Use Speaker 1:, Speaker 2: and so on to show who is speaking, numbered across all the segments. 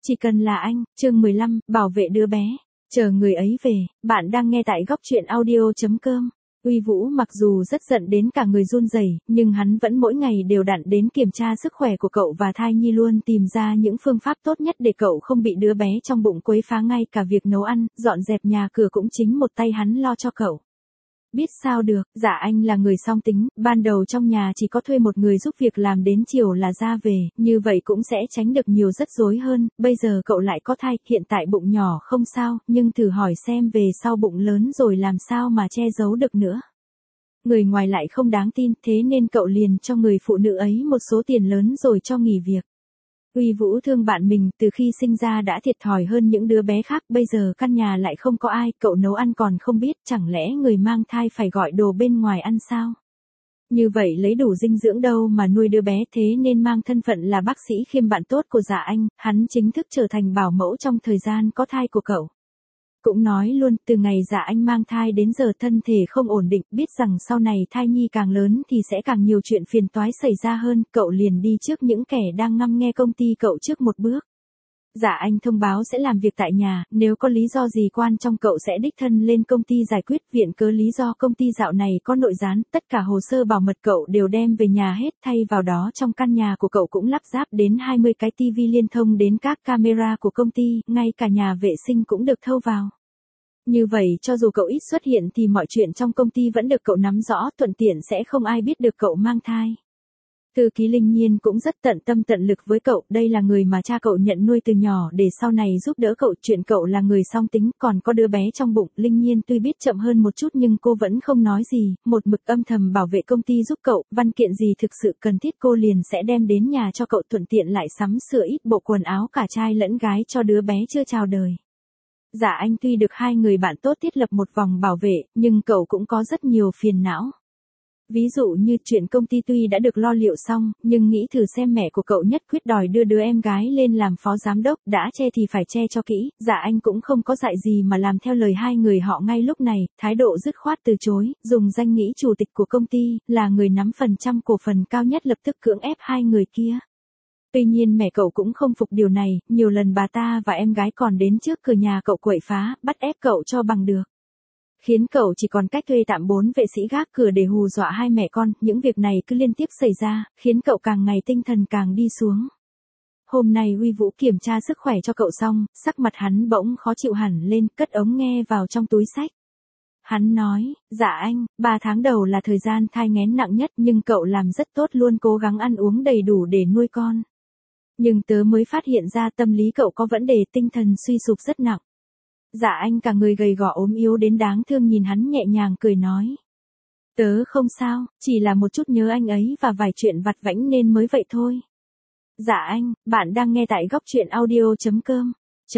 Speaker 1: Chỉ cần là anh, chương 15, bảo vệ đứa bé. Chờ người ấy về, bạn đang nghe tại góc truyện audio.com. Uy Vũ mặc dù rất giận đến cả người run rẩy, nhưng hắn vẫn mỗi ngày đều đặn đến kiểm tra sức khỏe của cậu và thai nhi, luôn tìm ra những phương pháp tốt nhất để cậu không bị đứa bé trong bụng quấy phá, ngay cả việc nấu ăn, dọn dẹp nhà cửa cũng chính một tay hắn lo cho cậu. Biết sao được, Dạ Anh là người song tính, ban đầu trong nhà chỉ có thuê một người giúp việc làm đến chiều là ra về, như vậy cũng sẽ tránh được nhiều rắc rối hơn. Bây giờ cậu lại có thai, hiện tại bụng nhỏ không sao, nhưng thử hỏi xem về sau bụng lớn rồi làm sao mà che giấu được nữa. Người ngoài lại không đáng tin, thế nên cậu liền cho người phụ nữ ấy một số tiền lớn rồi cho nghỉ việc. Uy Vũ thương bạn mình, từ khi sinh ra đã thiệt thòi hơn những đứa bé khác, bây giờ căn nhà lại không có ai, cậu nấu ăn còn không biết, chẳng lẽ người mang thai phải gọi đồ bên ngoài ăn sao? Như vậy lấy đủ dinh dưỡng đâu mà nuôi đứa bé, thế nên mang thân phận là bác sĩ Khiêm, bạn tốt của Dạ Anh, hắn chính thức trở thành bảo mẫu trong thời gian có thai của cậu. Cũng nói luôn, từ ngày Dạ Anh mang thai đến giờ thân thể không ổn định, biết rằng sau này thai nhi càng lớn thì sẽ càng nhiều chuyện phiền toái xảy ra hơn, cậu liền đi trước những kẻ đang ngăm nghe công ty cậu trước một bước. Dạ Anh thông báo sẽ làm việc tại nhà, nếu có lý do gì quan trọng cậu sẽ đích thân lên công ty giải quyết, viện cớ lý do công ty dạo này có nội gián, tất cả hồ sơ bảo mật cậu đều đem về nhà hết, thay vào đó trong căn nhà của cậu cũng lắp ráp đến 20 cái tivi liên thông đến các camera của công ty, ngay cả nhà vệ sinh cũng được thâu vào. Như vậy cho dù cậu ít xuất hiện thì mọi chuyện trong công ty vẫn được cậu nắm rõ, thuận tiện sẽ không ai biết được cậu mang thai. Thư ký Linh Nhiên cũng rất tận tâm tận lực với cậu, đây là người mà cha cậu nhận nuôi từ nhỏ để sau này giúp đỡ cậu, chuyện cậu là người song tính, còn có đứa bé trong bụng. Linh Nhiên tuy biết chậm hơn một chút nhưng cô vẫn không nói gì, một mực âm thầm bảo vệ công ty giúp cậu, văn kiện gì thực sự cần thiết cô liền sẽ đem đến nhà cho cậu, thuận tiện lại sắm sửa ít bộ quần áo cả trai lẫn gái cho đứa bé chưa chào đời. Dạ Anh tuy được hai người bạn tốt thiết lập một vòng bảo vệ, nhưng cậu cũng có rất nhiều phiền não. Ví dụ như chuyện công ty tuy đã được lo liệu xong, nhưng nghĩ thử xem, mẹ của cậu nhất quyết đòi đưa đứa em gái lên làm phó giám đốc, đã che thì phải che cho kỹ. Dạ Anh cũng không có dại gì mà làm theo lời hai người họ ngay lúc này, thái độ dứt khoát từ chối, dùng danh nghĩa chủ tịch của công ty, là người nắm phần trăm cổ phần cao nhất, lập tức cưỡng ép hai người kia. Tuy nhiên mẹ cậu cũng không phục điều này, nhiều lần bà ta và em gái còn đến trước cửa nhà cậu quậy phá, bắt ép cậu cho bằng được. Khiến cậu chỉ còn cách thuê tạm 4 vệ sĩ gác cửa để hù dọa hai mẹ con, những việc này cứ liên tiếp xảy ra, khiến cậu càng ngày tinh thần càng đi xuống. Hôm nay Uy Vũ kiểm tra sức khỏe cho cậu xong, sắc mặt hắn bỗng khó chịu hẳn lên, cất ống nghe vào trong túi xách. Hắn nói, Dạ Anh, 3 tháng đầu là thời gian thai nghén nặng nhất, nhưng cậu làm rất tốt, luôn cố gắng ăn uống đầy đủ để nuôi con. Nhưng tớ mới phát hiện ra tâm lý cậu có vấn đề, tinh thần suy sụp rất nặng. Dạ Anh cả người gầy gò ốm yếu đến đáng thương, nhìn hắn nhẹ nhàng cười nói. Tớ không sao, chỉ là một chút nhớ anh ấy và vài chuyện vặt vãnh nên mới vậy thôi. Dạ Anh, bạn đang nghe tại góc truyện audio.com.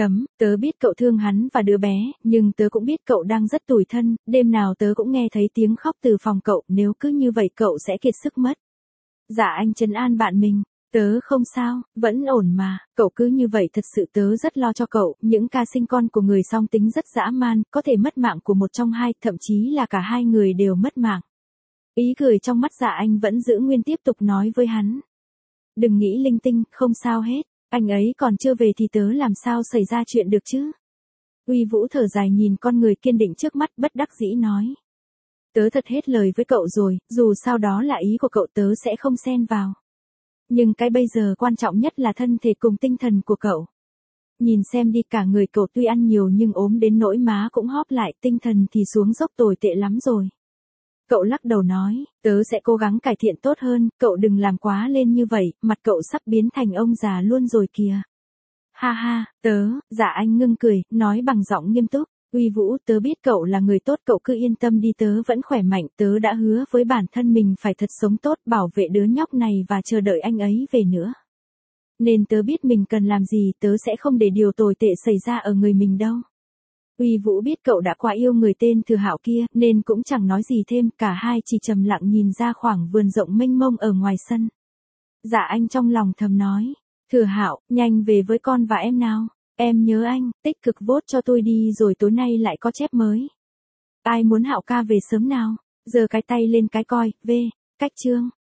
Speaker 1: Tớ biết cậu thương hắn và đứa bé, nhưng tớ cũng biết cậu đang rất tủi thân, đêm nào tớ cũng nghe thấy tiếng khóc từ phòng cậu, nếu cứ như vậy cậu sẽ kiệt sức mất. Dạ Anh trấn an bạn mình. Tớ không sao, vẫn ổn mà, cậu cứ như vậy, thật sự tớ rất lo cho cậu, những ca sinh con của người song tính rất dã man, có thể mất mạng của một trong hai, thậm chí là cả hai người đều mất mạng. Ý cười trong mắt Dạ Anh vẫn giữ nguyên, tiếp tục nói với hắn. Đừng nghĩ linh tinh, không sao hết, anh ấy còn chưa về thì tớ làm sao xảy ra chuyện được chứ. Uy Vũ thở dài nhìn con người kiên định trước mắt, bất đắc dĩ nói. Tớ thật hết lời với cậu rồi, dù sao đó là ý của cậu, tớ sẽ không xen vào. Nhưng cái bây giờ quan trọng nhất là thân thể cùng tinh thần của cậu. Nhìn xem đi, cả người cậu tuy ăn nhiều nhưng ốm đến nỗi má cũng hóp lại, tinh thần thì xuống dốc tồi tệ lắm rồi. Cậu lắc đầu nói, tớ sẽ cố gắng cải thiện tốt hơn, cậu đừng làm quá lên như vậy, mặt cậu sắp biến thành ông già luôn rồi kìa. Ha ha, Dạ Anh ngưng cười, nói bằng giọng nghiêm túc. Uy Vũ, tớ biết cậu là người tốt, cậu cứ yên tâm đi, tớ vẫn khỏe mạnh, tớ đã hứa với bản thân mình phải thật sống tốt, bảo vệ đứa nhóc này và chờ đợi anh ấy về nữa. Nên tớ biết mình cần làm gì, tớ sẽ không để điều tồi tệ xảy ra ở người mình đâu. Uy Vũ biết cậu đã quá yêu người tên Thừa Hạo kia, nên cũng chẳng nói gì thêm, cả hai chỉ trầm lặng nhìn ra khoảng vườn rộng mênh mông ở ngoài sân. Dạ Anh trong lòng thầm nói, Thừa Hạo, nhanh về với con và em nào. Em nhớ anh, tích cực vote cho tôi đi rồi tối nay lại có chép mới. Ai muốn Hạo ca về sớm nào? Giơ cái tay lên cái coi, cách chương.